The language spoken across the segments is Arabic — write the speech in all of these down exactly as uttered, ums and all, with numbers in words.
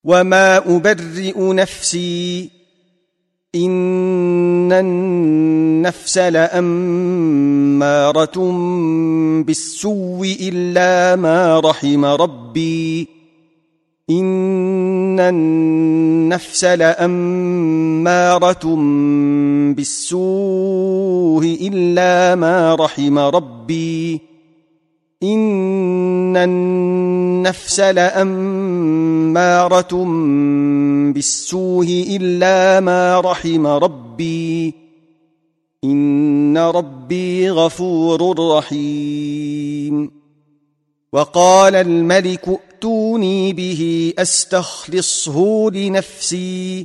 وما أبرئ نفسي إن النفس لأمارة بالسوء إلا ما رحم ربي إن النفس لأمارة بالسوء إلا ما رحم ربي إن النفس لأمارة بالسوء إلا ما رحم ربي إن ربي غفور رحيم. وقال الملك ائتوني به أستخلصه لنفسي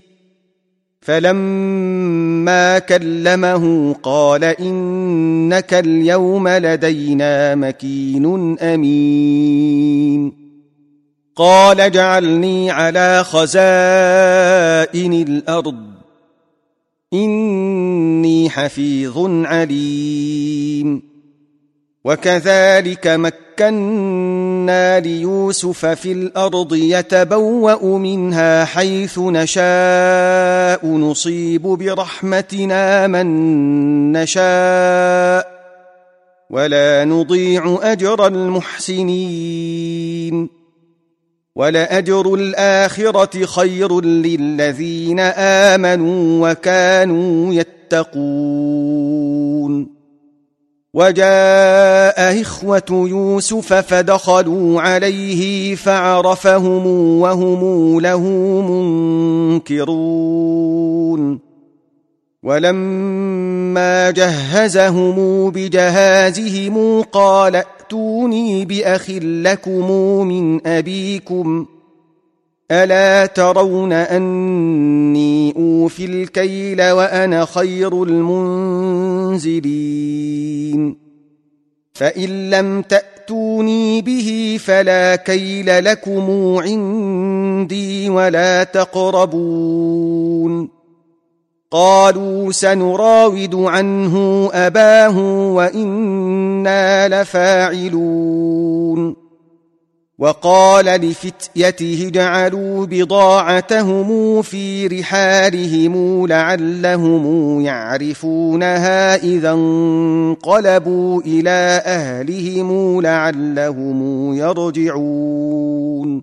فلما كلمه قال إنك اليوم لدينا مكين أمين. قال اجعلني على خزائن الأرض إني حفيظ عليم. وكذلك مكنا ليوسف في الأرض يتبوأ منها حيث نشاء نصيب برحمتنا من نشاء ولا نضيع أجر المحسنين. ولأجر الآخرة خير للذين آمنوا وكانوا يتقون. وجاء إخوة يوسف فدخلوا عليه فعرفهم وهم له منكرون. ولما جهزهم بجهازهم قال ائتوني بأخ لكم من أبيكم ألا ترون أني أوفي الكيل وأنا خير المنزلين. فإن لم تأتوني به فلا كيل لكم عندي ولا تقربون. قالوا سنراود عنه أباه وإنا لفاعلون. وقال لفتيته اجعلوا بضاعتهم في رحالهم لعلهم يعرفونها إذا انقلبوا إلى أهلهم لعلهم يرجعون.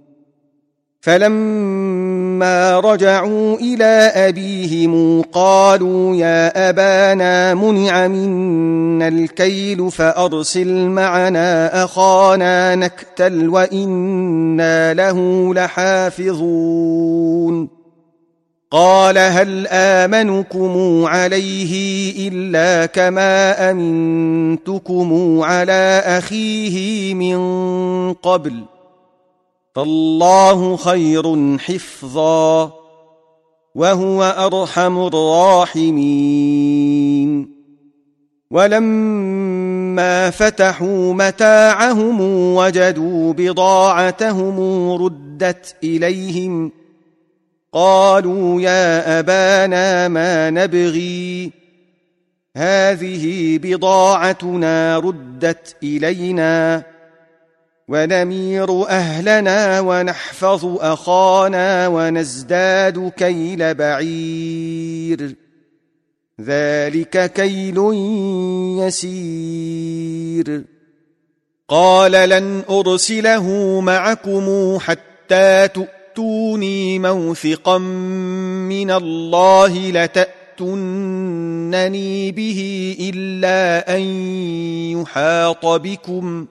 فلما رجعوا إلى أبيهم قالوا يا أبانا منع منا الكيل فأرسل معنا أخانا نكتل وإنا له لحافظون. قال هل آمنكم عليه إلا كما أمنتكم على أخيه من قبل فالله خير حفظا وهو أرحم الراحمين. ولما فتحوا متاعهم وجدوا بضاعتهم ردت إليهم قالوا يا أبانا ما نبغي هذه بضاعتنا ردت إلينا ونمير أهلنا ونحفظ أخانا ونزداد كيل بعير ذلك كيل يسير. قال لن أرسله معكم حتى تؤتوني موثقا من الله لتأتونني به إلا أن يحاط بكم.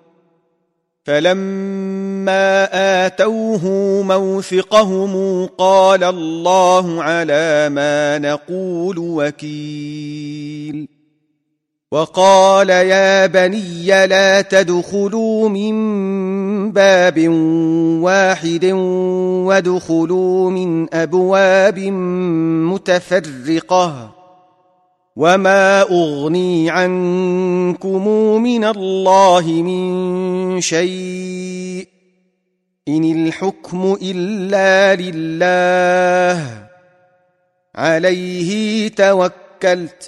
فلما آتوه موثقهم قال الله على ما نقول وكيل. وقال يا بني لا تدخلوا من باب واحد وادخلوا من أبواب متفرقة وما أغني عنكم من الله من شيء إن الحكم إلا لله عليه توكلت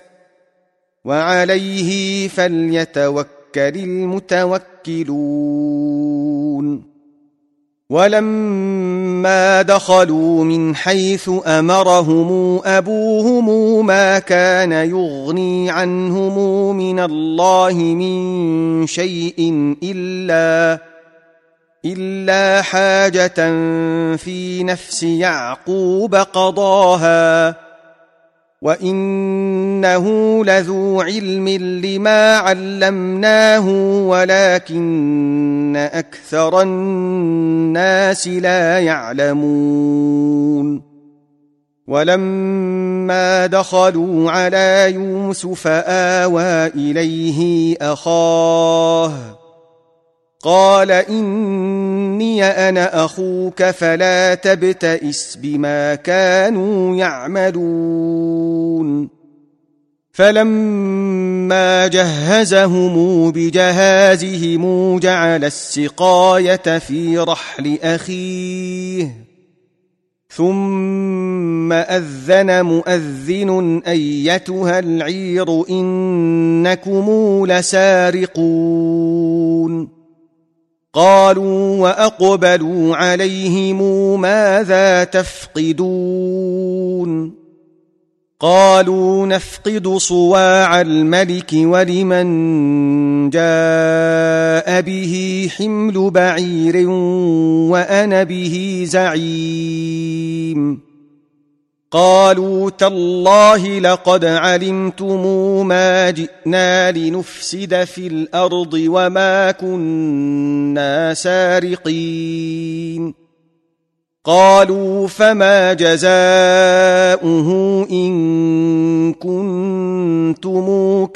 وعليه فليتوكل المتوكلون. ولما دخلوا من حيث أمرهم أبوهم ما كان يغني عنهم من الله من شيء إلا إلا حاجة في نفس يعقوب قضاها وإنه لذو علم لما علمناه ولكن أكثر الناس لا يعلمون ولما دخلوا على يوسف آوى إليه أخاه قال إني أنا أخوك فلا تبتئس بما كانوا يعملون فلما جهزهم بجهازهم جعل السقاية في رحل أخيه ثم أذن مؤذن أيتها العير إنكم لسارقون قالوا وأقبلوا عليهم ماذا تفقدون قالوا نفقد صواع الملك ولمن جاء به حمل بعير وأنا به زعيم قالوا تالله لقد علمتم ما جئنا لنفسد في الأرض وما كنا سارقين قالوا فما جزاؤه إن كنتم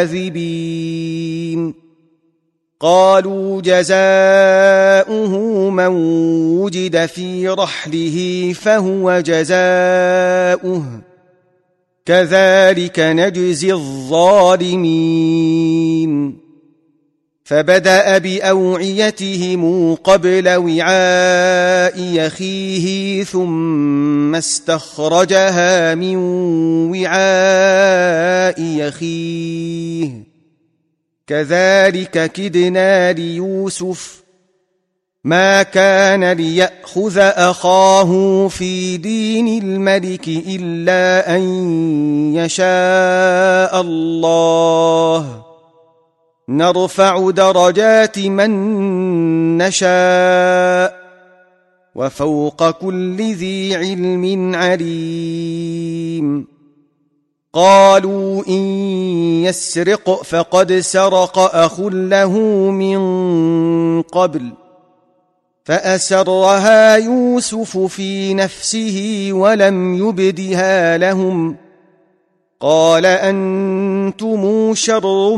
كاذبين قالوا جزاؤه من وجد في رحله فهو جزاؤه كذلك نجزي الظالمين فبدأ بأوعيتهم قبل وعاء أخيه ثم استخرجها من وعاء أخيه كذلك كدنا ليوسف ما كان ليأخذ أخاه في دين الملك إلا أن يشاء الله نرفع درجات من نشاء وفوق كل ذي علم عليم قالوا إن يسرق فقد سرق أخ له من قبل فأسرها يوسف في نفسه ولم يبدها لهم قال أنتم شر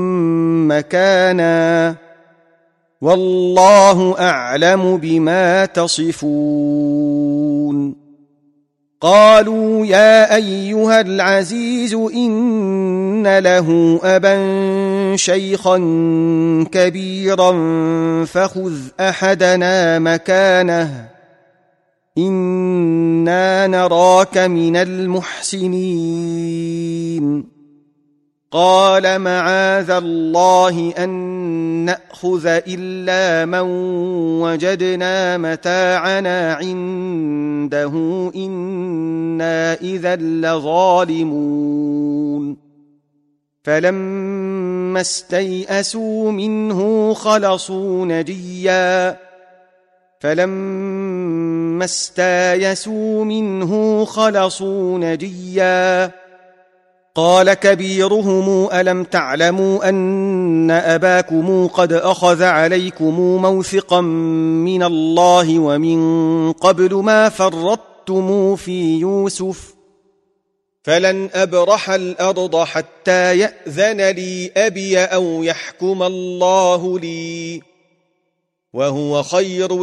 مكانا والله أعلم بما تصفون قالوا يا أيها العزيز إن له أبا شيخا كبيرا فخذ أحدنا مكانه إنا نراك من المحسنين قال معاذ الله أن نأخذ إلا من وجدنا متاعنا عنده إنا إذا لظالمون فلما استيئسوا منه خلصوا نجيا فلما استيئسوا منه خلصوا نجيا قال كبيرهم ألم تعلموا أن أباكم قد أخذ عليكم موثقا من الله ومن قبل ما فرطتم في يوسف فلن أبرح الأرض حتى يأذن لي أبي أو يحكم الله لي وهو خير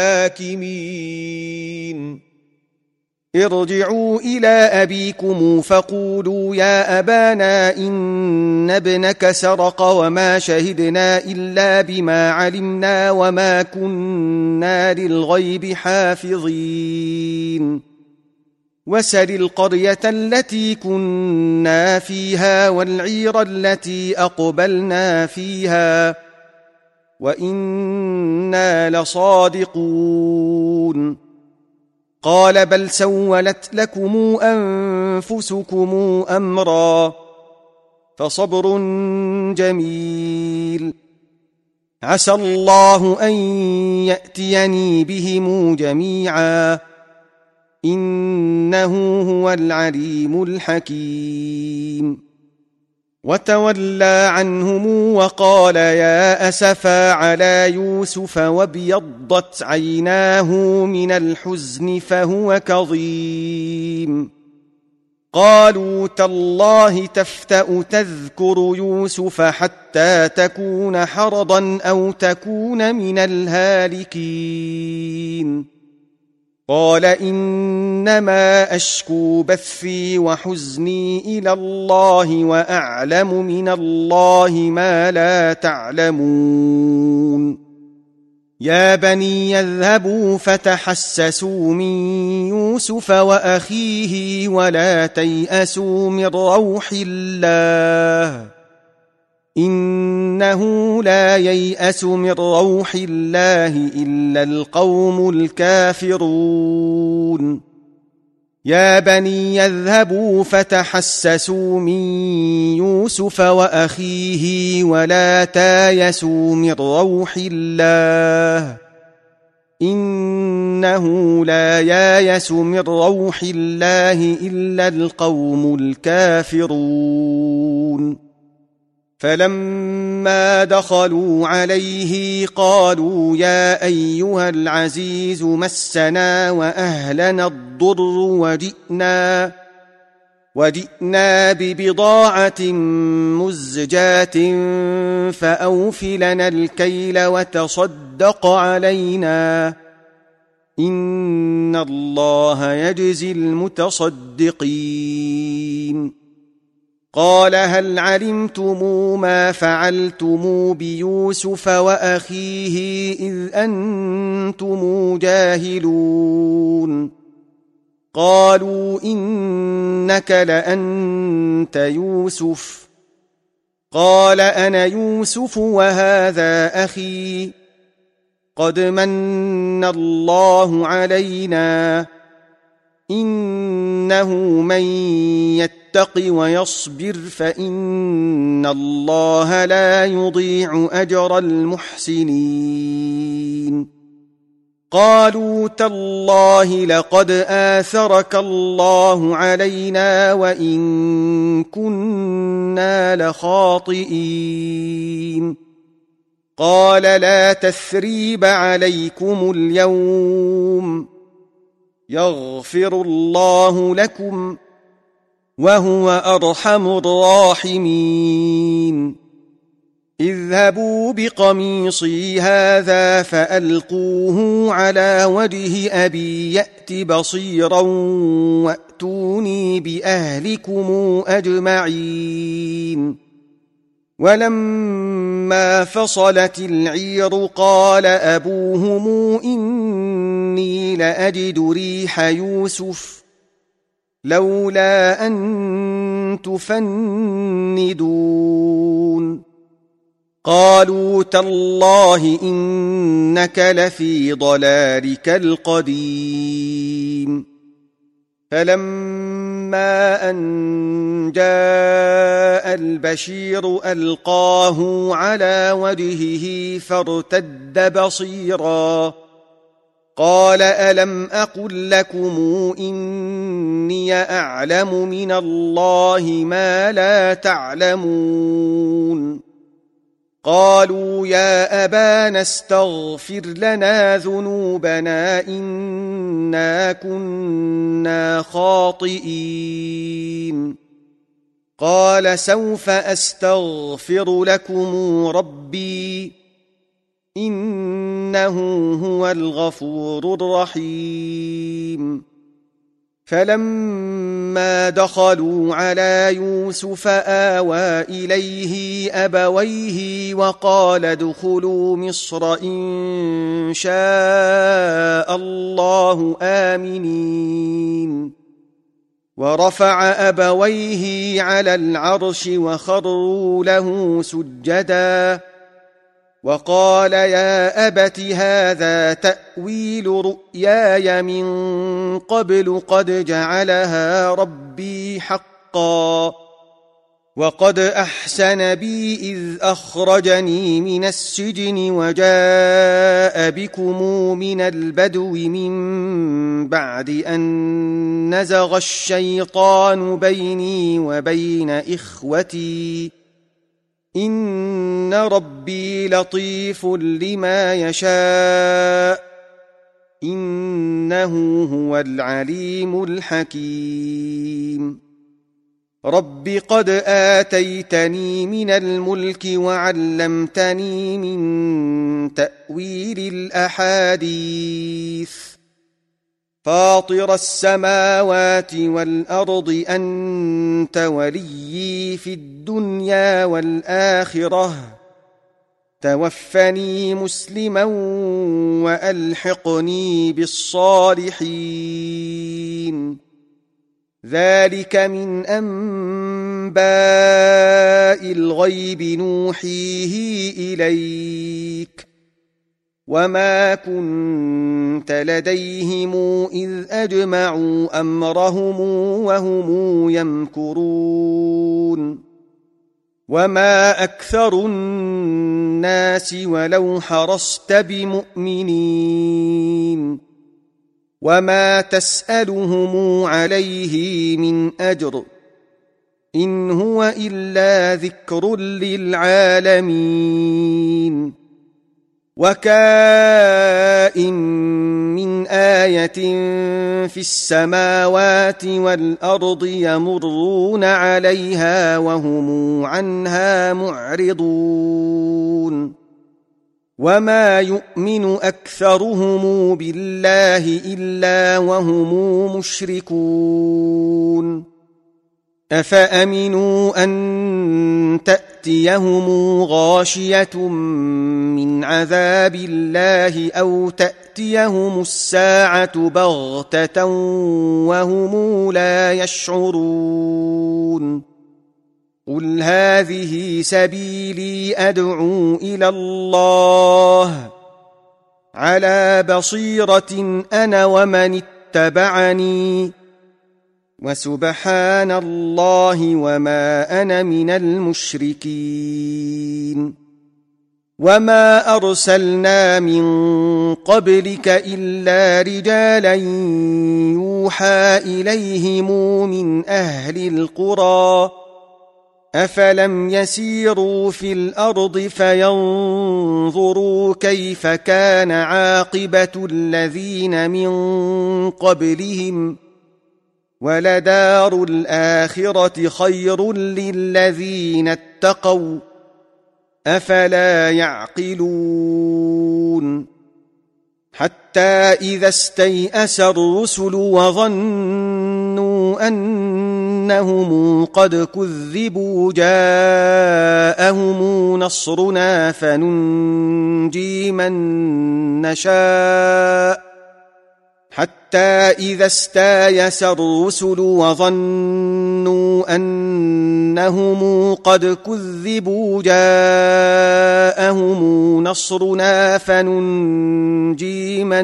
الحاكمين ارجعوا إلى أبيكم فقولوا يا أبانا إن ابنك سرق وما شهدنا إلا بما علمنا وما كنا للغيب حافظين وسل القرية التي كنا فيها والعير التي أقبلنا فيها وإنا لصادقون قال بل سولت لكم أنفسكم أمرا فصبر جميل عسى الله أن يأتيني بهم جميعا إنه هو العليم الحكيم وتولى عنهم وقال يا أسفا على يوسف وابيضت عيناه من الحزن فهو كظيم قالوا تالله تفتأ تذكر يوسف حتى تكون حرضا أو تكون من الهالكين قال إنما أشكو بثي وحزني إلى الله وأعلم من الله ما لا تعلمون يا بني يذهبوا فتحسسوا من يوسف وأخيه ولا تيأسوا من روح الله إنه لا ييأس من روح الله إلا القوم الكافرون يا بني يذهبوا فتحسسوا من يوسف وأخيه ولا تيأسوا من روح الله إنه لا ييأس من روح الله إلا القوم الكافرون فلما دخلوا عليه قالوا يا أيها العزيز مسنا وأهلنا الضر وجئنا وجئنا ببضاعة مزجاة فأوف لنا الكيل وتصدق علينا إن الله يجزي المتصدقين قال هل علمتم ما فعلتم بيوسف وأخيه إذ أنتم جاهلون قالوا إنك لأنت يوسف قال أنا يوسف وهذا أخي قد من الله علينا إنه من يتق ويصبر فإن الله لا يضيع أجر المحسنين قالوا تالله لقد آثرك الله علينا وإن كنا لخاطئين قال لا تثريب عليكم اليوم يغفر الله لكم وهو أرحم الراحمين اذهبوا بقميصي هذا فألقوه على وجه أبي يأت بصيرا وأتوني بأهلكم أجمعين ولما فصلت العير قال أبوهم إني لأجد ريح يوسف لولا أن تفندون قالوا تالله إنك لفي ضلالك القديم فلما أن جاء البشير ألقاه على وجهه فارتد بصيرا قال ألم أقل لكم إني أعلم من الله ما لا تعلمون قالوا يا أبانا استغفر لنا ذنوبنا إنا كنا خاطئين قال سوف أستغفر لكم ربي إنه هو الغفور الرحيم فلما دخلوا على يوسف آوى إليه أبويه وقال ادخلوا مصر إن شاء الله آمنين ورفع أبويه على العرش وخروا له سجدا وقال يا أبت هذا تأويل رؤياي من قبل قد جعلها ربي حقا وقد أحسن بي إذ أخرجني من السجن وجاء بكم من البدو من بعد أن نزغ الشيطان بيني وبين إخوتي إن ربي لطيف لما يشاء إنه هو العليم الحكيم رب قد آتيتني من الملك وعلمتني من تأويل الأحاديث فاطر السماوات والأرض أنت وليي في الدنيا والآخرة توفني مسلما وألحقني بالصالحين ذلك من أنباء الغيب نوحيه إليك وما كنت لديهم إذ أجمعوا أمرهم وهم يمكرون وما أكثر الناس ولو حرصت بمؤمنين وما تسألهم عليه من أجر إن هو إلا ذكر للعالمين وكائن من آية في السماوات والأرض يمرون عليها وهم عنها معرضون وما يؤمن أكثرهم بالله إلا وهم مشركون أفأمنوا أن تأتيهم غاشية من عذاب الله أو تأتيهم الساعة بغتة وهم لا يشعرون قل هذه سبيلي أدعو إلى الله على بصيرة أنا ومن اتبعني وسبحان الله وما أنا من المشركين وما أرسلنا من قبلك إلا رجالا يوحى إليهم من أهل القرى أفلم يسيروا في الأرض فينظروا كيف كان عاقبة الذين من قبلهم ولدار الآخرة خير للذين اتقوا أفلا يعقلون حتى إذا استيأس الرسل وظنوا أنهم قد كذبوا جاءهم نصرنا فننجي من نشاء حتى إذا استيأس الرسل وظنوا أنهم قد كذبوا جاءهم نصرنا فننجي من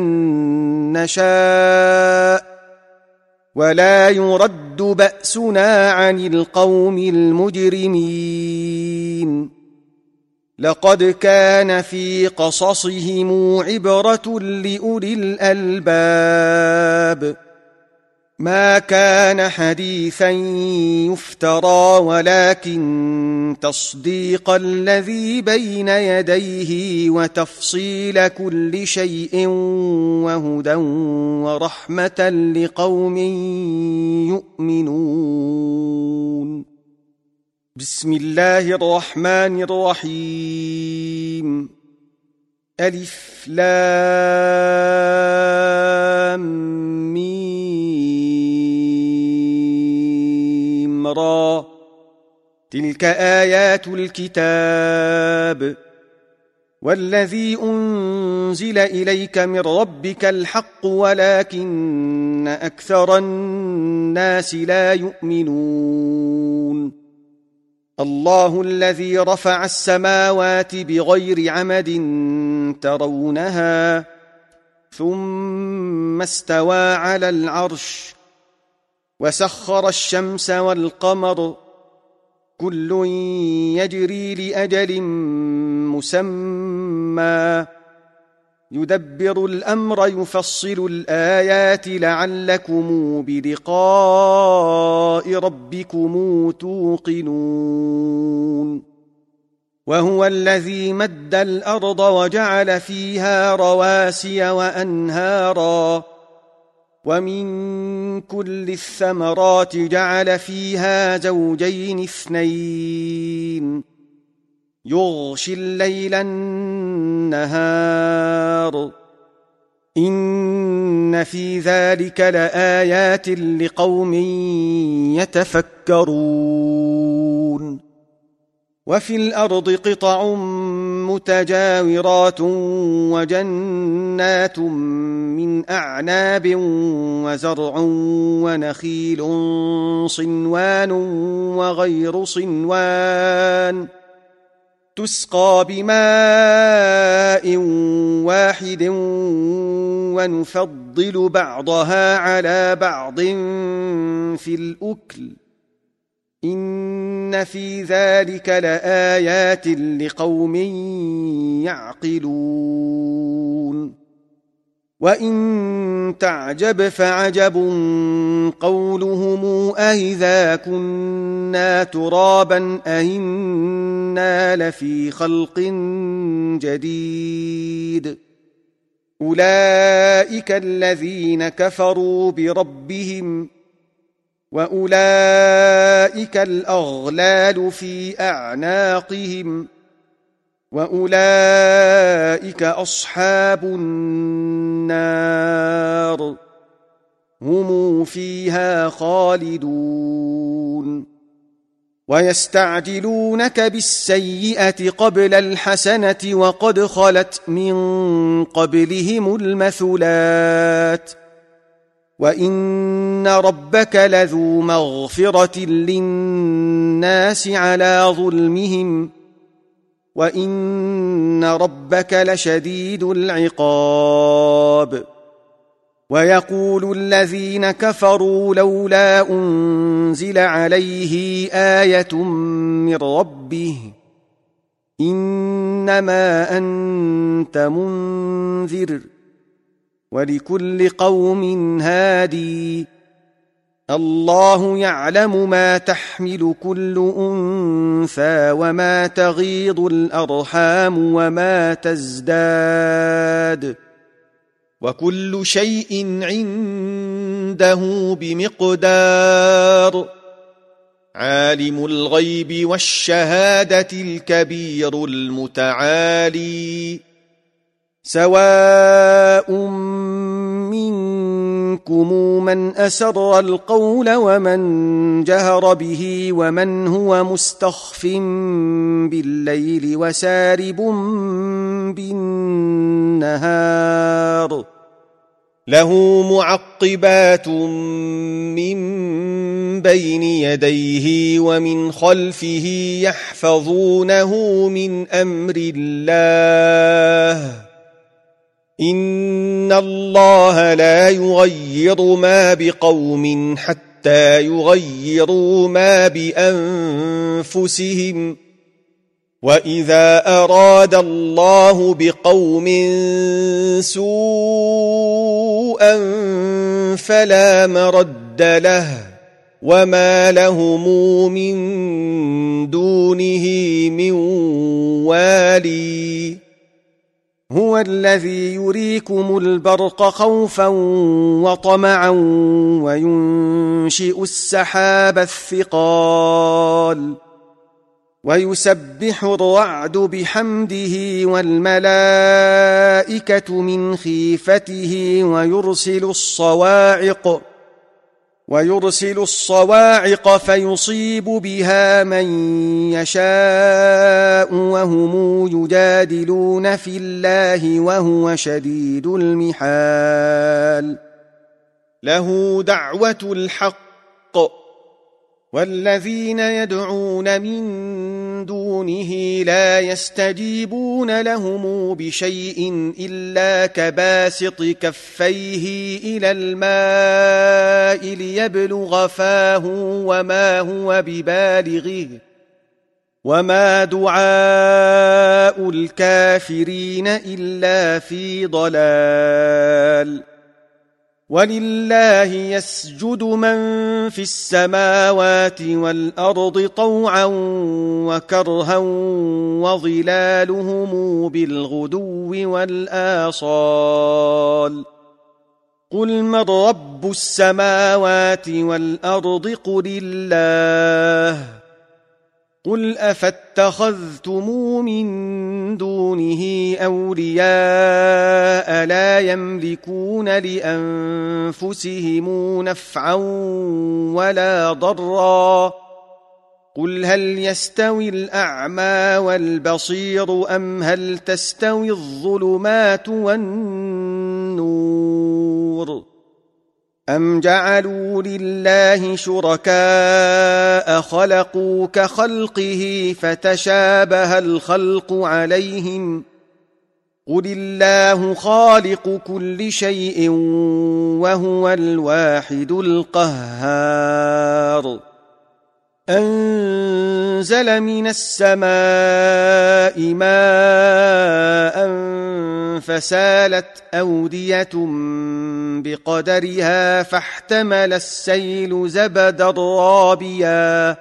نشاء ولا يرد بأسنا عن القوم المجرمين لقد كان في قصصهم عبرة لأولي الألباب ما كان حديثا يفترى ولكن تصديق الذي بين يديه وتفصيل كل شيء وهدى ورحمة لقوم يؤمنون بسم الله الرحمن الرحيم ألف لام ميم را تلك آيات الكتاب والذي أنزل إليك من ربك الحق ولكن أكثر الناس لا يؤمنون الله الذي رفع السماوات بغير عمد ترونها ثم استوى على العرش وسخر الشمس والقمر كل يجري لأجل مسمى يدبر الأمر يفصل الآيات لعلكم بلقاء ربكم توقنون وهو الذي مد الأرض وجعل فيها رواسي وأنهارا ومن كل الثمرات جعل فيها زوجين اثنين يغشي الليل النهار إن في ذلك لآيات لقوم يتفكرون وفي الأرض قطع متجاورات وجنات من أعناب وزرع ونخيل صنوان وغير صنوان تسقى بماء واحد ونفضل بعضها على بعض في الأكل إن في ذلك لآيات لقوم يعقلون وإن تعجب فعجب قولهم أإذا كنا ترابا أإنا لفي خلق جديد أولئك الذين كفروا بربهم وأولئك الأغلال في أعناقهم وأولئك أصحاب النار هم فيها خالدون ويستعجلونك بالسيئة قبل الحسنة وقد خلت من قبلهم المثلات وإن ربك لذو مغفرة للناس على ظلمهم وإن ربك لشديد العقاب ويقول الذين كفروا لولا أنزل عليه آية من ربه إنما أنت منذر ولكل قوم هادي الله يعلم ما تحمل كل أنثى وما تغيض الأرحام وما تزداد وكل شيء عنده بمقدار عالم الغيب والشهادة الكبير المتعالي سواء منكم من أسر القول ومن جهر به ومن هو مستخف بالليل وسارب بالنهار له معقبات من بين يديه ومن خلفه يحفظونه من أمر الله إن الله لا يغير ما بقوم حتى يغيروا ما بأنفسهم وإذا أراد الله بقوم سوءا فلا مرد له وما لهم من دونه من والي هو الذي يريكم البرق خوفا وطمعا وينشئ السحاب الثقال ويسبح الرعد بحمده والملائكة من خيفته ويرسل الصواعق ويرسل الصواعق فيصيب بها من يشاء وهم يجادلون في الله وهو شديد المحال له دعوة الحق والذين يدعون من دونه لا يستجيبون لهم بشيء إلا كباسط كفيه إلى الماء ليبلغ فاه وما هو ببالغه وما دعاء الكافرين إلا في ضلال ولله يسجد من في السماوات والأرض طوعا وكرها وظلالهم بالغدو والآصال قل من رب السماوات والأرض قل الله قل أفاتخذتم من دونه أولياء لا يملكون لأنفسهم نفعا ولا ضرا قل هل يستوي الأعمى والبصير أم هل تستوي الظلمات والنور أم جعلوا لله شركاء خلقوا كخلقه فتشابه الخلق عليهم قل الله خالق كل شيء وهو الواحد القهار أنزل من السماء ماء فسالت أودية بقدرها فاحتمل السيل زبدا رابيا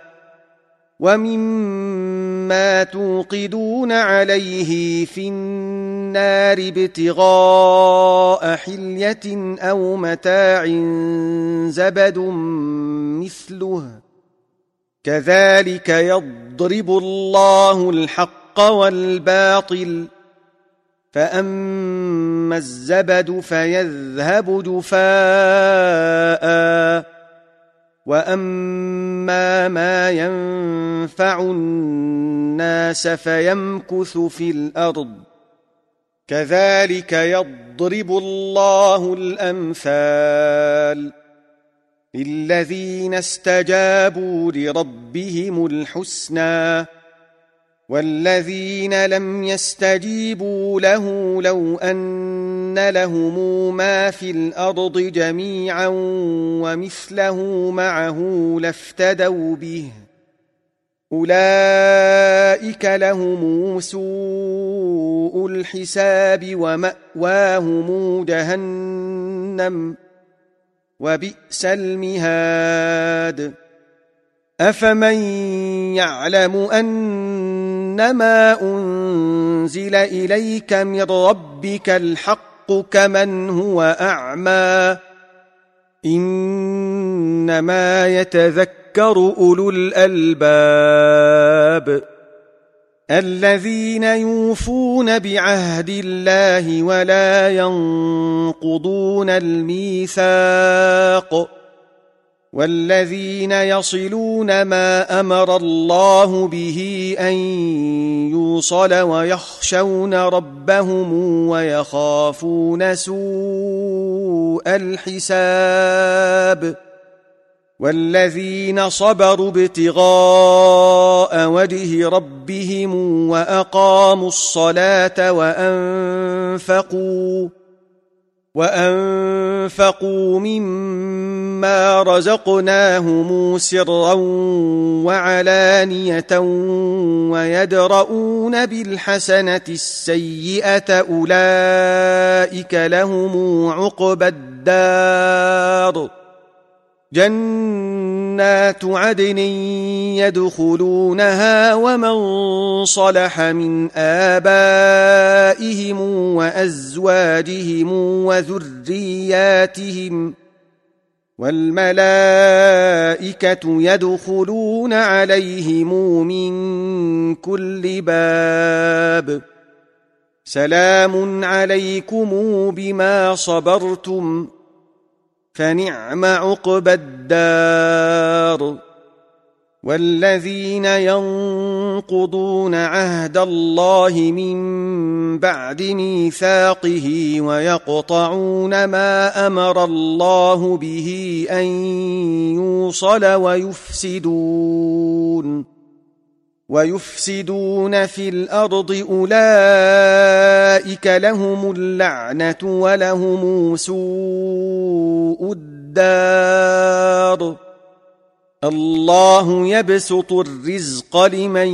ومما توقدون عليه في النار ابتغاء حلية أو متاع زبد مثله كذلك يضرب الله الحق والباطل فأما الزبد فيذهب جفاء وأما ما ينفع الناس فيمكث في الأرض كذلك يضرب الله الأمثال للذين استجابوا لربهم الحسنى والذين لم يستجيبوا له لو أن لهم ما في الأرض جميعا ومثله معه لافتدوا به أولئك لهم سوء الحساب ومأواهم جهنم وبئس المهاد أفمن يعلم أنما أنزل إليك من ربك الحق كمن هو أعمى إنما يتذكر أولو الألباب الذين يوفون بعهد الله ولا ينقضون الميثاق والذين يصلون ما أمر الله به أن يوصل ويخشون ربهم ويخافون سوء الحساب والذين صبروا ابتغاء وجه ربهم وأقاموا الصلاة وأنفقوا وأنفقوا مما رزقناهم سرا وعلانية ويدرؤون بالحسنة السيئة أولئك لهم عقبى الدار جنات عدن يدخلونها ومن صلح من آبائهم وأزواجهم وذرياتهم والملائكة يدخلون عليهم من كل باب سلام عليكم بما صبرتم فنعم عقبى الدار والذين ينقضون عهد الله من بعد ميثاقه ويقطعون ما أمر الله به أن يوصل ويفسدون ويفسدون في الأرض أولئك لهم اللعنة ولهم سوء الدار الله يبسط الرزق لمن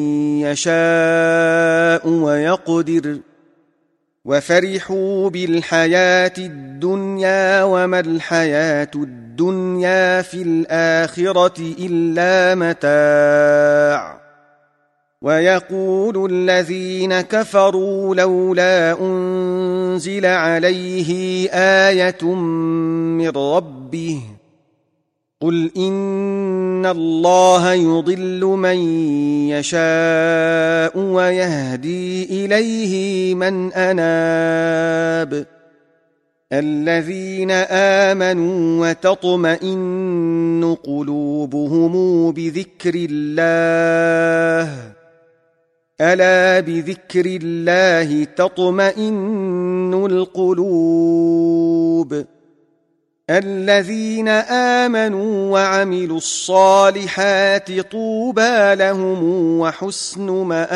يشاء ويقدر وفرحوا بالحياة الدنيا وما الحياة الدنيا في الآخرة إلا متاع ويقول الذين كفروا لولا أنزل عليه آية من ربه قل إن الله يضل من يشاء ويهدي إليه من أناب الذين آمنوا وتطمئن قلوبهم بذكر الله ألا بذكر الله تطمئن القلوب الذين آمنوا وعملوا الصالحات طوبى لهم وحسن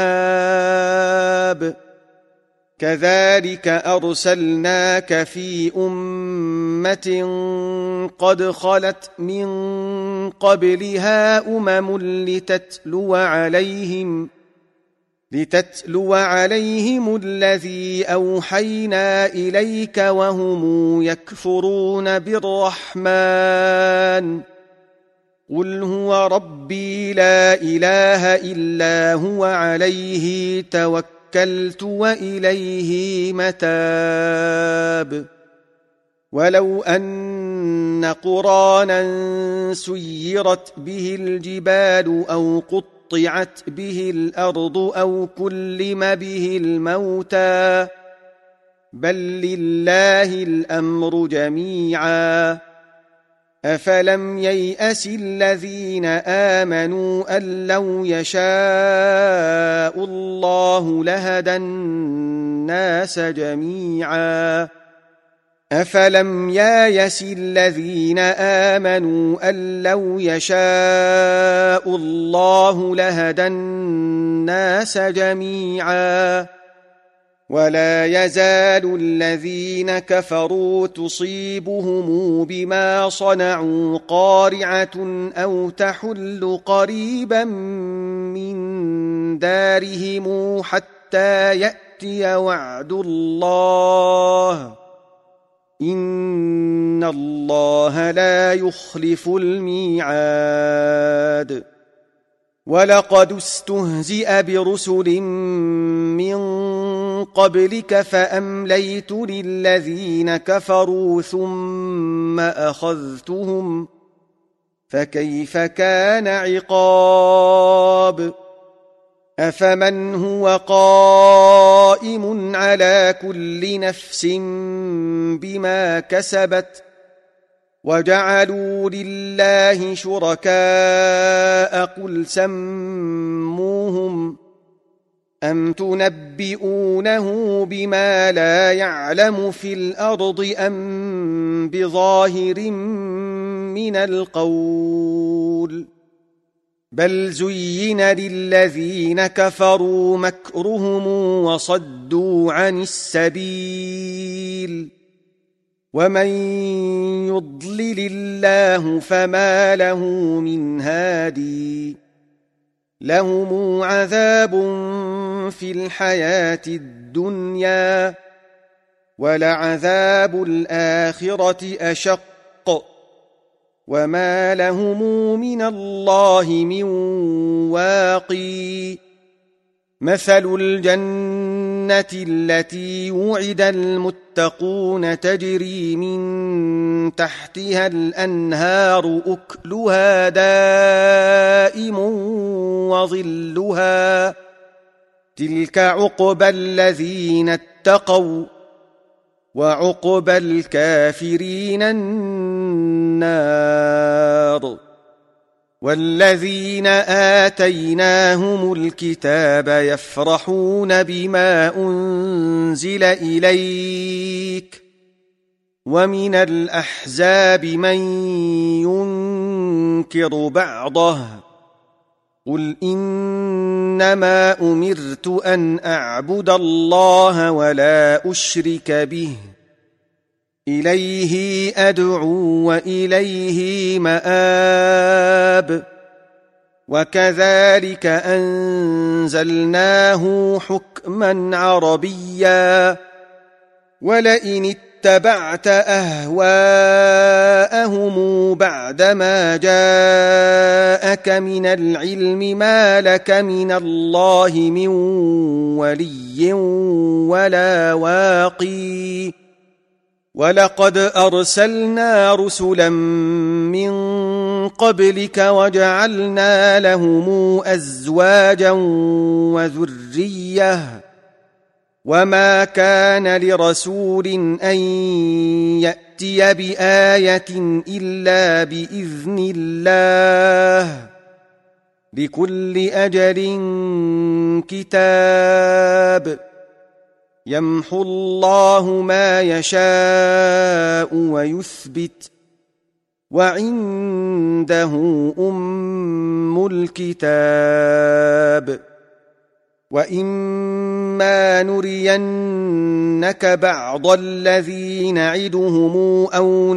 مآب كذلك أرسلناك في أمة قد خلت من قبلها أمم لتتلو عليهم لتتلو عليهم الذي أوحينا إليك وهم يكفرون بالرحمن قل هو ربي لا إله إلا هو عليه توكلت وإليه متاب ولو أن قرانا سيرت به الجبال أو قط قطعت به الأرض أو كلم به الموتى بل لله الأمر جميعا أفلم ييأس الذين آمنوا أن لو يشاء الله لهدى الناس جميعا أفلم ييأس الذين آمنوا أن لو يشاء الله لهدى الناس جميعا ولا يزال الذين كفروا تصيبهم بما صنعوا قارعة أو تحل قريبا من دارهم حتى يأتي وعد الله إن الله لا يخلف الميعاد ولقد استهزئ برسل من قبلك فأمليت للذين كفروا ثم أخذتهم فكيف كان عقاب أفمن هو قائم على كل نفس بما كسبت وجعلوا لله شركاء قل سموهم أم تنبئونه بما لا يعلم في الأرض أم بظاهر من القول بل زين للذين كفروا مكرهم وصدوا عن السبيل ومن يضلل الله فما له من هادي لهم عذاب في الحياة الدنيا ولعذاب الآخرة أشق وما لهم من الله من واقي مثل الجنة التي وعد المتقون تجري من تحتها الأنهار أكلها دائم وظلها تلك عقبى الذين اتقوا وعقبى الكافرين النار والذين آتيناهم الكتاب يفرحون بما أنزل إليك ومن الأحزاب من ينكر بعضه قل إنما أمرت أن أعبد الله ولا أشرك به إليه أدعو وإليه مآب وكذلك أنزلناه حكما عربيا ولئن اتبعت أهواءهم بعدما جاءك من العلم ما لك من الله من ولي ولا واقي ولقد أرسلنا رسلا من قبلك وجعلنا لهم أزواجا وذرية وما كان لرسول أن يأتي بآية إلا بإذن الله لكل أجل كتاب يمحو الله ما يشاء ويثبت وعنده أم الكتاب وإما نرينك بعض الذي نعدهم أو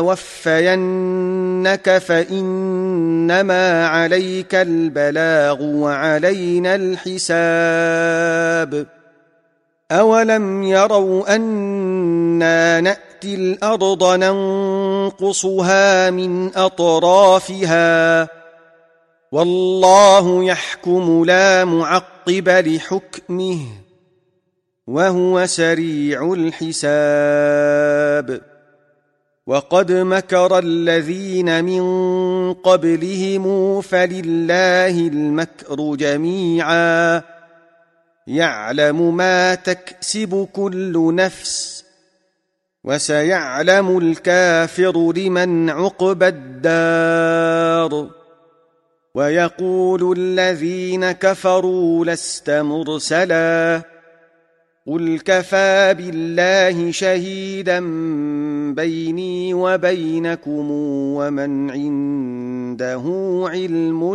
نتوفينك فإنما عليك البلاغ وعلينا الحساب أولم يروا أنا نأتي الأرض ننقصها من أطرافها والله يحكم لا معقب لحكمه وهو سريع الحساب وقد مكر الذين من قبلهم فلله المكر جميعا يعلم ما تكسب كل نفس وسيعلم الكافر لمن عقبى الدار ويقول الذين كفروا لست مرسلا قل كفى بالله شهيدا بيني وبينكم ومن عنده علم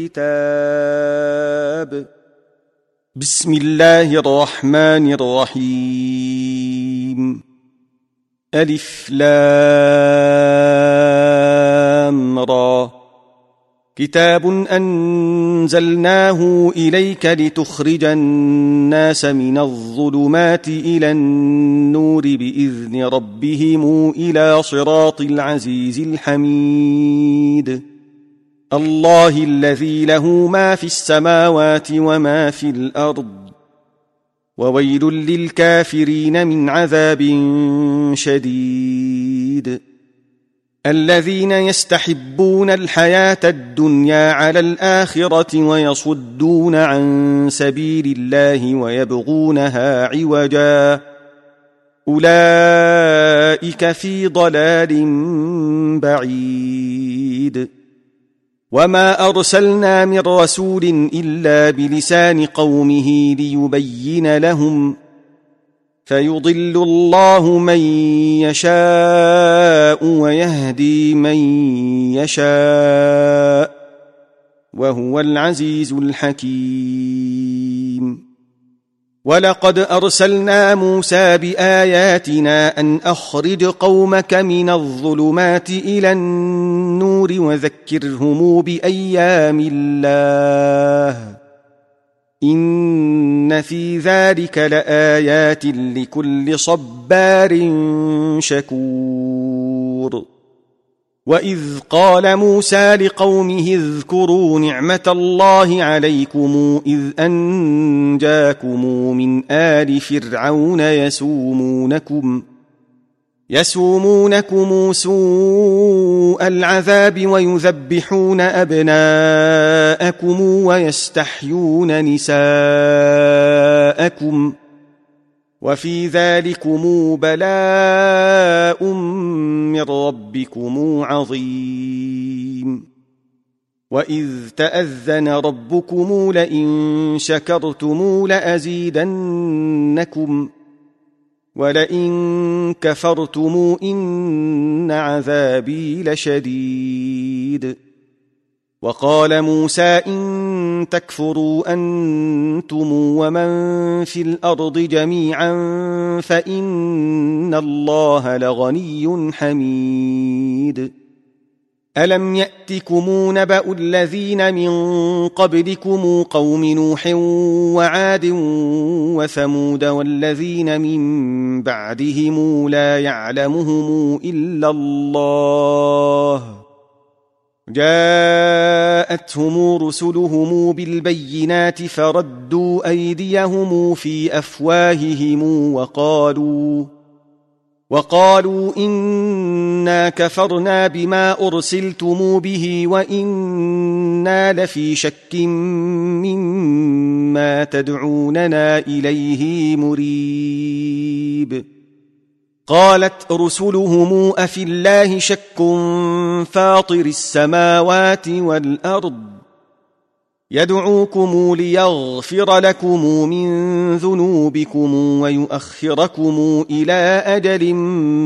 الكتاب بسم الله الرحمن الرحيم ألف لام را كتاب أنزلناه إليك لتخرج الناس من الظلمات إلى النور بإذن ربهم إلى صراط العزيز الحميد الله الذي له ما في السماوات وما في الأرض وويل للكافرين من عذاب شديد الذين يستحبون الحياة الدنيا على الآخرة ويصدون عن سبيل الله ويبغونها عوجا أولئك في ضلال بعيد وما أرسلنا من رسول إلا بلسان قومه ليبين لهم فيضل الله من يشاء ويهدي من يشاء وهو العزيز الحكيم ولقد أرسلنا موسى بآياتنا أن أخرج قومك من الظلمات إلى النور وذكرهم بأيام الله إن في ذلك لآيات لكل صبار شكور وإذ قال موسى لقومه اذكروا نعمة الله عليكم إذ أنجاكم من آل فرعون يسومونكم يسومونكم سوء العذاب ويذبحون أبناءكم ويستحيون نساءكم وفي ذلكم بلاء من ربكم عظيم وإذ تأذن ربكم لئن شكرتم لأزيدنكم ولئن كفرتم إن عذابي لشديد. وقال موسى إن تكفروا أنتم ومن في الأرض جميعا فإن الله لغني حميد. ألم يأتكم نبأ الذين من قبلكم قوم نوح وعاد وثمود والذين من بعدهم لا يعلمهم إلا الله جاءتهم رسلهم بالبينات فردوا أيديهم في أفواههم وقالوا وقالوا إنا كفرنا بما أرسلتم به وإنا لفي شك مما تدعوننا إليه مريب. قالت رسلهم أفي الله شك فاطر السماوات والأرض يدعوكم ليغفر لكم من ذنوبكم ويؤخركم إلى أجل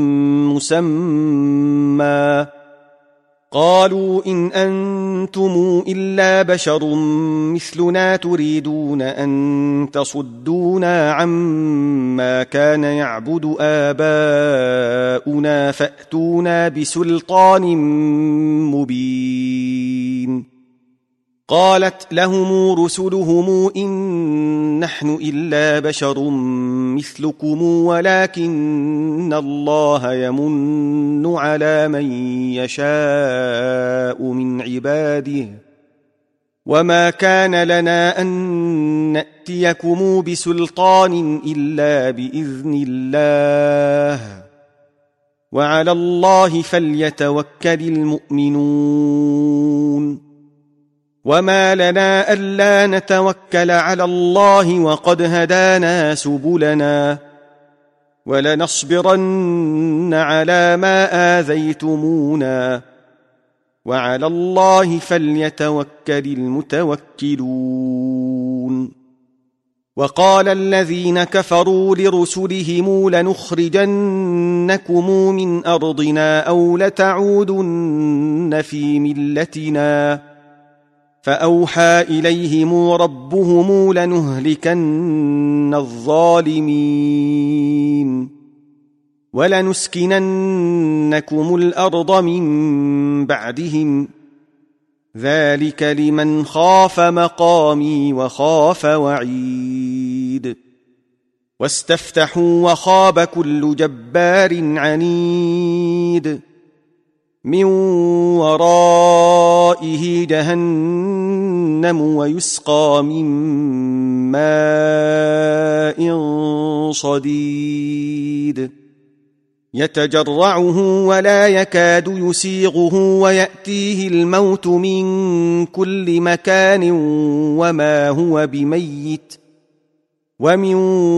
مسمى قالوا إن أنتم إلا بشر مثلنا تريدون أن تصدونا عما كان يعبد آباؤنا فأتونا بسلطان مبين. قالت لهم رسلهم إن نحن إلا بشر مثلكم ولكن الله يمن على من يشاء من عباده وما كان لنا أن نأتيكم بسلطان إلا بإذن الله وعلى الله فليتوكل المؤمنون. وما لنا ألا نتوكل على الله وقد هدانا سبلنا ولنصبرن على ما آذيتمونا وعلى الله فليتوكل المتوكلون. وقال الذين كفروا لرسلهم لنخرجنكم من أرضنا أو لتعودن في ملتنا فأوحى إليهم ربهم لنهلكن الظالمين ولنسكننكم الأرض من بعدهم ذلك لمن خاف مقامي وخاف وعيد. واستفتحوا وخاب كل جبار عنيد من ورائه جهنم ويسقى من ماء صديد يتجرعه ولا يكاد يسيغه ويأتيه الموت من كل مكان وما هو بميت ومن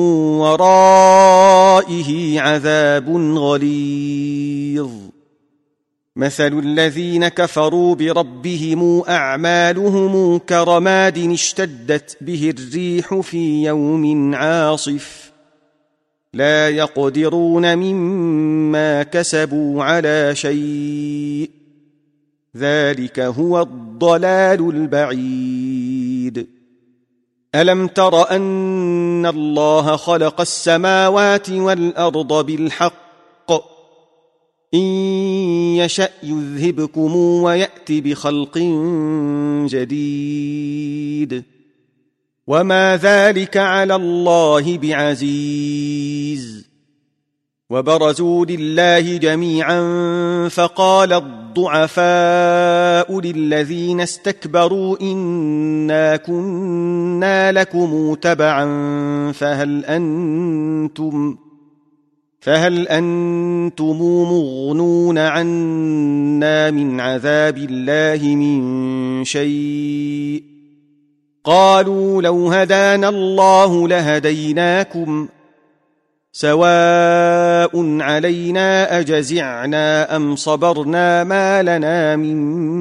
ورائه عذاب غليظ. مثل الذين كفروا بربهم أعمالهم كرماد اشتدت به الريح في يوم عاصف لا يقدرون مما كسبوا على شيء ذلك هو الضلال البعيد. ألم تر أن الله خلق السماوات والأرض بالحق إن يشأ يذهبكم ويأت بخلق جديد وما ذلك على الله بعزيز. وبرزوا لله جميعا فقال الضعفاء للذين استكبروا إنا كنا لكم تبعا فهل أنتم فهل أنتم مغنون عنا من عذاب الله من شيء قالوا لو هدانا الله لهديناكم سواء علينا أجزعنا أم صبرنا ما لنا من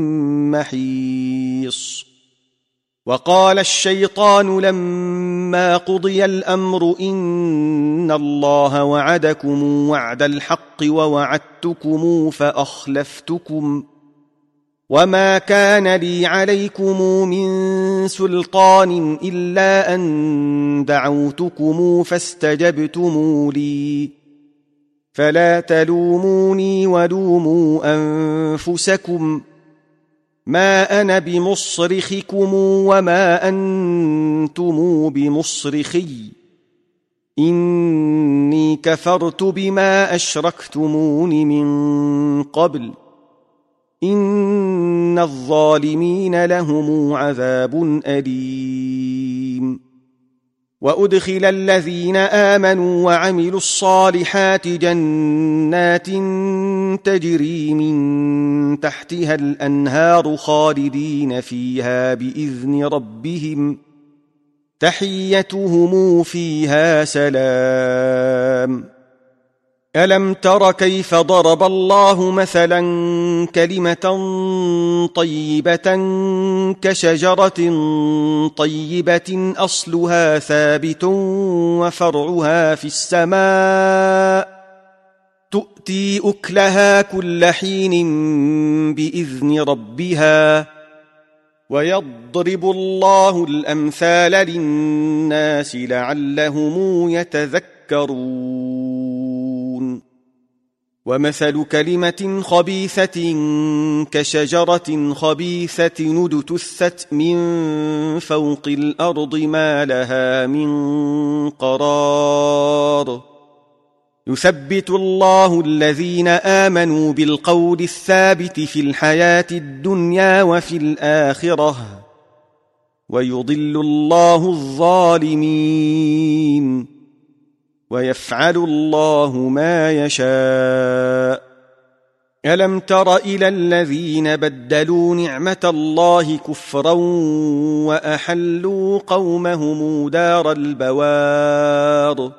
محيص. وقال الشيطان لما قضي الأمر إن الله وعدكم وعد الحق ووعدتكم فأخلفتكم وما كان لي عليكم من سلطان إلا أن دعوتكم فاستجبتم لي فلا تلوموني ولوموا أنفسكم ما أنا بمصرخكم وما أنتم بمصرخي إني كفرت بما أشركتمون من قبل إن الظالمين لهم عذاب أليم. وأدخل الذين آمنوا وعملوا الصالحات جنات تجري من تحتها الأنهار خالدين فيها بإذن ربهم تحيتهم فيها سلام. ألم تر كيف ضرب الله مثلا كلمة طيبة كشجرة طيبة أصلها ثابت وفرعها في السماء تؤتي أكلها كل حين بإذن ربها ويضرب الله الأمثال للناس لعلهم يتذكرون. ومثل كلمة خبيثة كشجرة خبيثة اجتثت من فوق الأرض ما لها من قرار يثبت الله الذين آمنوا بالقول الثابت في الحياة الدنيا وفي الآخرة ويضل الله الظالمين ويفعل الله ما يشاء. ألم تر إلى الذين بدلوا نعمة الله كفرا وأحلوا قومهم دار البوار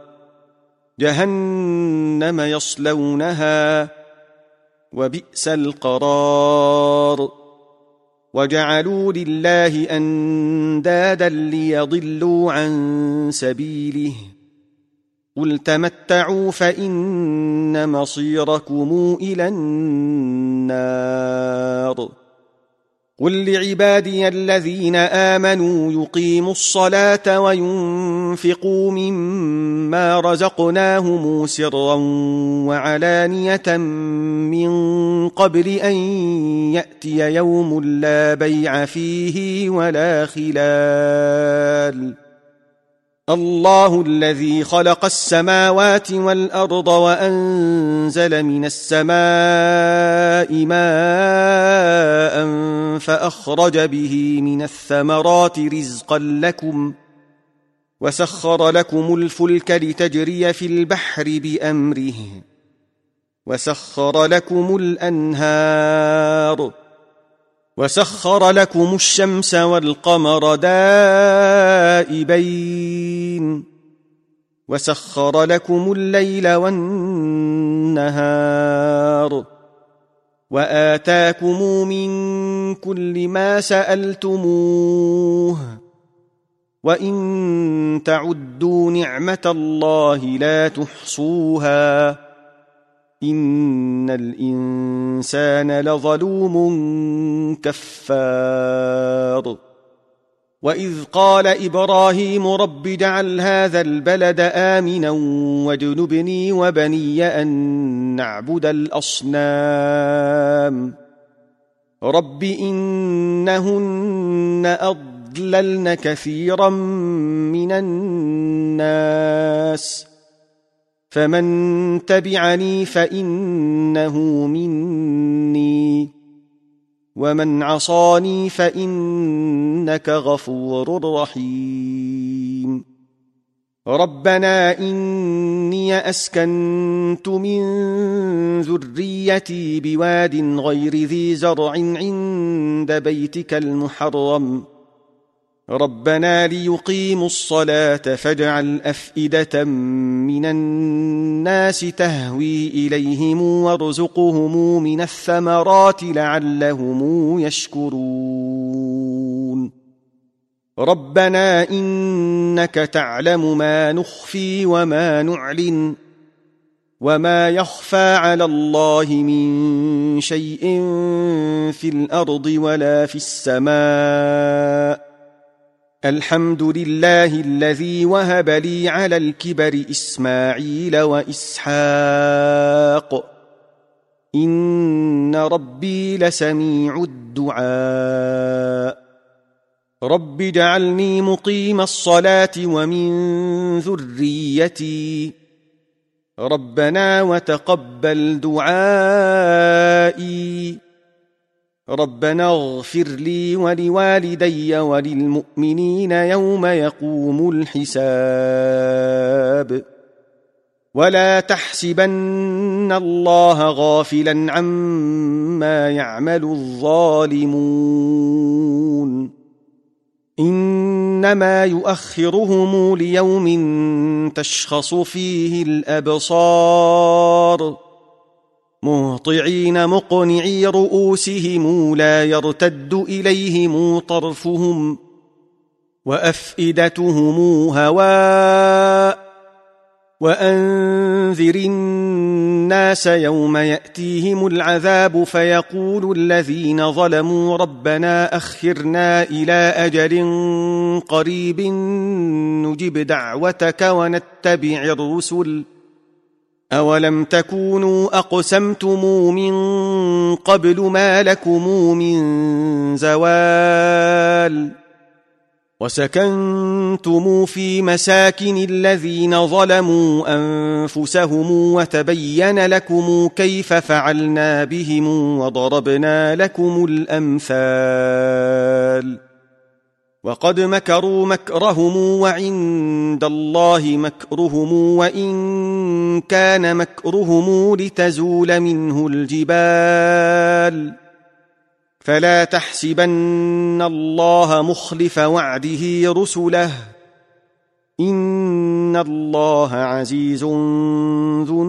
جهنم يصلونها وبئس القرار وجعلوا لله أندادا ليضلوا عن سبيله قل تمتعوا فإن مصيركم إلى النار. قل لعبادي الذين آمنوا يقيموا الصلاة وينفقوا مما رزقناهم سرا وعلانية من قبل أن يأتي يوم لا بيع فيه ولا خلال. الله الذي خلق السماوات والأرض وأنزل من السماء ماء فأخرج به من الثمرات رزقا لكم وسخر لكم الفلك لتجري في البحر بأمره وسخر لكم الأنهار وسخر لكم الشمس والقمر دائبين وسخر لكم الليل والنهار وآتاكم من كل ما سألتموه وإن تعدوا نعمة الله لا تحصوها إن الإنسان لظلوم كفار. وإذ قال إبراهيم رب اجعل هذا البلد آمنا واجنبني وبني أن نعبد الأصنام رب إنهن أضللن كثيرا من الناس فمن تبعني فإنه مني ومن عصاني فإنك غفور رحيم. ربنا إني أسكنت من ذريتي بواد غير ذي زرع عند بيتك المحرم ربنا ليقيموا الصلاة فاجعل أفئدة من الناس تهوي إليهم وارزقهم من الثمرات لعلهم يشكرون ربنا إنك تعلم ما نخفي وما نعلن وما يخفى على الله من شيء في الأرض ولا في السماء الحمد لله الذي وهب لي على الكبر إسماعيل وإسحاق إن ربي لسميع الدعاء رب اجعلني مقيم الصلاة ومن ذريتي ربنا وتقبل دعائي ربنا اغفر لي ولوالدي وللمؤمنين يوم يقوم الحساب ولا تحسبن الله غافلا عما يعمل الظالمون إنما يؤخرهم ليوم تشخص فيه الأبصار مهطعين مقنعي رؤوسهم لا يرتد إليهم طرفهم وأفئدتهم هواء وأنذر الناس يوم يأتيهم العذاب فيقول الذين ظلموا ربنا أخرنا إلى أجل قريب نجب دعوتك ونتبع الرسل أولم تكونوا أقسمتم من قبل ما لكم من زوال وسكنتم في مساكن الذين ظلموا أنفسهم وتبين لكم كيف فعلنا بهم وضربنا لكم الأمثال وقد مكروا مكرهم وعند الله مكرهم وإن كان مكرهم لتزول منه الجبال فلا تحسبن الله مخلف وعده رسله إن الله عزيز ذو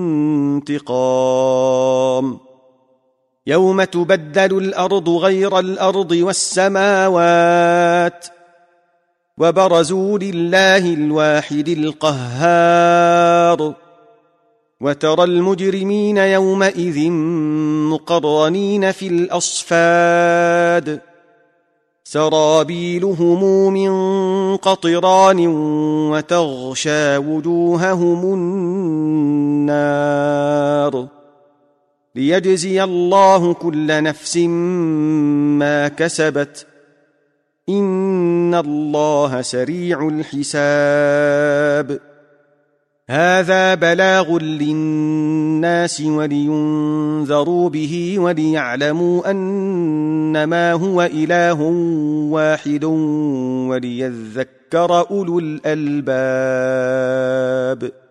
انتقام يوم تبدل الأرض غير الأرض والسماوات وبرزوا لله الواحد القهار وترى المجرمين يومئذ مقرنين في الأصفاد سرابيلهم من قطران وتغشى وجوههم النار ليجزي الله كل نفس ما كسبت إن الله سريع الحساب هذا بلاغ للناس ولينذروا به وليعلموا أنما هو إله واحد وليذكر أولو الألباب